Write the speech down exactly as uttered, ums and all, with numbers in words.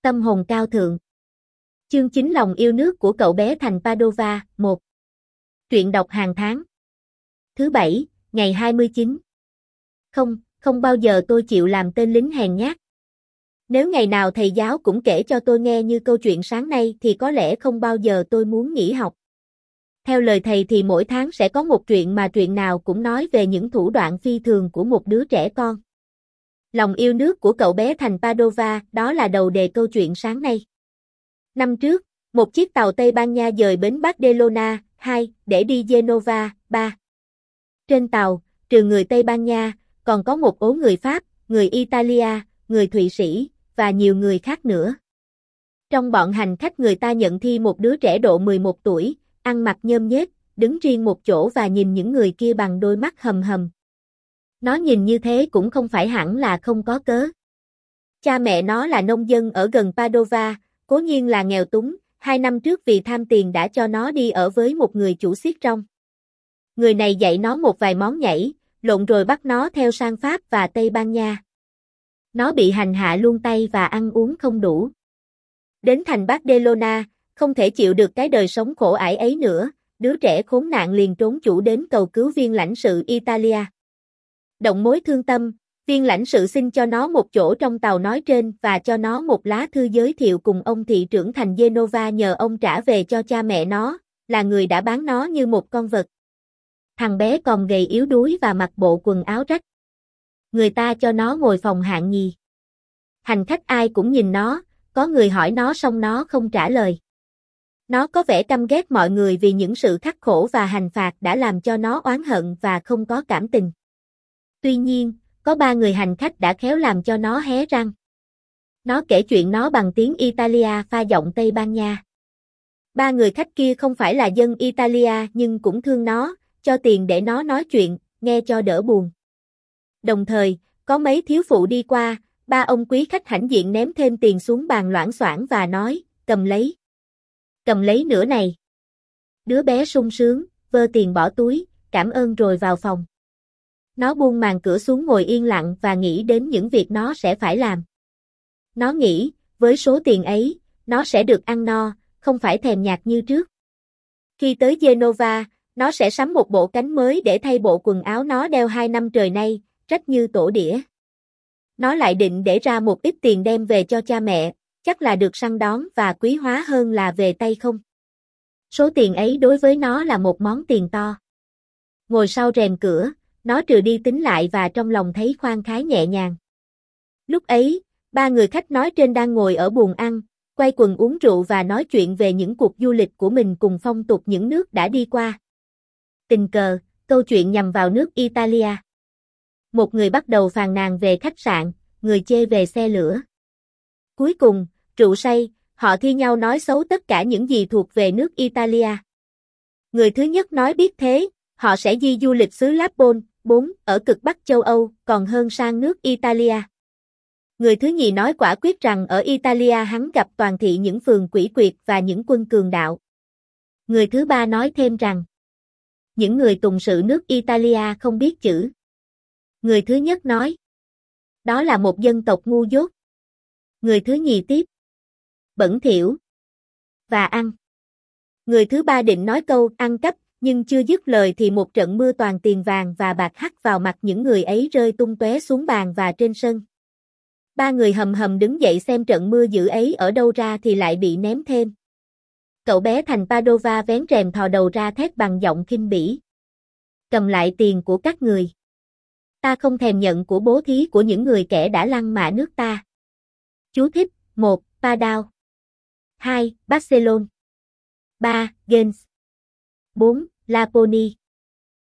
Tâm hồn cao thượng. Chương chín lòng yêu nước của cậu bé thành Padova, một. Truyện đọc hàng tháng. Thứ bảy, ngày hai mươi chín. Không, không bao giờ tôi chịu làm tên lính hèn nhát. Nếu ngày nào thầy giáo cũng kể cho tôi nghe như câu chuyện sáng nay thì có lẽ không bao giờ tôi muốn nghỉ học. Theo lời thầy thì mỗi tháng sẽ có một truyện mà truyện nào cũng nói về những thủ đoạn phi thường của một đứa trẻ con. Lòng yêu nước của cậu bé thành Padova, đó là đầu đề câu chuyện sáng nay. Năm trước, một chiếc tàu Tây Ban Nha dời bến Barcelona, hai, để đi Genova, ba. Trên tàu, trừ người Tây Ban Nha, còn có một ố người Pháp, người Italia, người Thụy Sĩ, và nhiều người khác nữa. Trong bọn hành khách người ta nhận thi một đứa trẻ độ mười một tuổi, ăn mặc nhôm nhết, đứng riêng một chỗ và nhìn những người kia bằng đôi mắt hầm hầm. Nó nhìn như thế cũng không phải hẳn là không có cớ. Cha mẹ nó là nông dân ở gần Padova, cố nhiên là nghèo túng, hai năm trước vì tham tiền đã cho nó đi ở với một người chủ xiết rong. Người này dạy nó một vài món nhảy, lộn rồi bắt nó theo sang Pháp và Tây Ban Nha. Nó bị hành hạ luôn tay và ăn uống không đủ. Đến thành Barcelona, không thể chịu được cái đời sống khổ ải ấy nữa, đứa trẻ khốn nạn liền trốn chủ đến cầu cứu viên lãnh sự Italia. Động mối thương tâm, viên lãnh sự xin cho nó một chỗ trong tàu nói trên và cho nó một lá thư giới thiệu cùng ông thị trưởng thành Genova nhờ ông trả về cho cha mẹ nó, là người đã bán nó như một con vật. Thằng bé còn gầy yếu đuối và mặc bộ quần áo rách. Người ta cho nó ngồi phòng hạng nhì. Hành khách ai cũng nhìn nó, có người hỏi nó xong nó không trả lời. Nó có vẻ căm ghét mọi người vì những sự khắc khổ và hành phạt đã làm cho nó oán hận và không có cảm tình. Tuy nhiên, có ba người hành khách đã khéo làm cho nó hé răng. Nó kể chuyện nó bằng tiếng Italia pha giọng Tây Ban Nha. Ba người khách kia không phải là dân Italia nhưng cũng thương nó, cho tiền để nó nói chuyện, nghe cho đỡ buồn. Đồng thời, có mấy thiếu phụ đi qua, ba ông quý khách hãnh diện ném thêm tiền xuống bàn loảng xoảng và nói, cầm lấy. Cầm lấy nữa này. Đứa bé sung sướng, vơ tiền bỏ túi, cảm ơn rồi vào phòng. Nó buông màn cửa xuống ngồi yên lặng và nghĩ đến những việc nó sẽ phải làm. Nó nghĩ, với số tiền ấy, nó sẽ được ăn no, không phải thèm nhạt như trước. Khi tới Genova, nó sẽ sắm một bộ cánh mới để thay bộ quần áo nó đeo hai năm trời nay, rách như tổ đĩa. Nó lại định để ra một ít tiền đem về cho cha mẹ, chắc là được săn đón và quý hóa hơn là về tay không. Số tiền ấy đối với nó là một món tiền to. Ngồi sau rèm cửa, nó trừ đi tính lại và trong lòng thấy khoan khoái nhẹ nhàng. Lúc ấy, ba người khách nói trên đang ngồi ở buồng ăn, quay quần uống rượu và nói chuyện về những cuộc du lịch của mình cùng phong tục những nước đã đi qua. Tình cờ, câu chuyện nhằm vào nước Italia. Một người bắt đầu phàn nàn về khách sạn, người chê về xe lửa. Cuối cùng, rượu say, họ thi nhau nói xấu tất cả những gì thuộc về nước Italia. Người thứ nhất nói biết thế, họ sẽ di du lịch xứ Lapôn, bốn, ở cực Bắc châu Âu, còn hơn sang nước Italia. Người thứ nhì nói quả quyết rằng ở Italia hắn gặp toàn thị những phường quỷ quyệt và những quân cường đạo. Người thứ ba nói thêm rằng những người tùng sự nước Italia không biết chữ. Người thứ nhất nói đó là một dân tộc ngu dốt. Người thứ nhì tiếp bẩn thỉu và ăn. Người thứ ba định nói câu ăn cắp, nhưng chưa dứt lời thì một trận mưa toàn tiền vàng và bạc hắt vào mặt những người ấy rơi tung tóe xuống bàn và trên sân. Ba người hầm hầm đứng dậy xem trận mưa dữ ấy ở đâu ra thì lại bị ném thêm. Cậu bé thành Padova vén rèm thò đầu ra thét bằng giọng khinh bỉ. Cầm lại tiền của các người. Ta không thèm nhận của bố thí của những người kẻ đã lăng mạ nước ta. Chú thích: một. Padao. hai. Barcelona. ba. Gens. bốn. Laponi.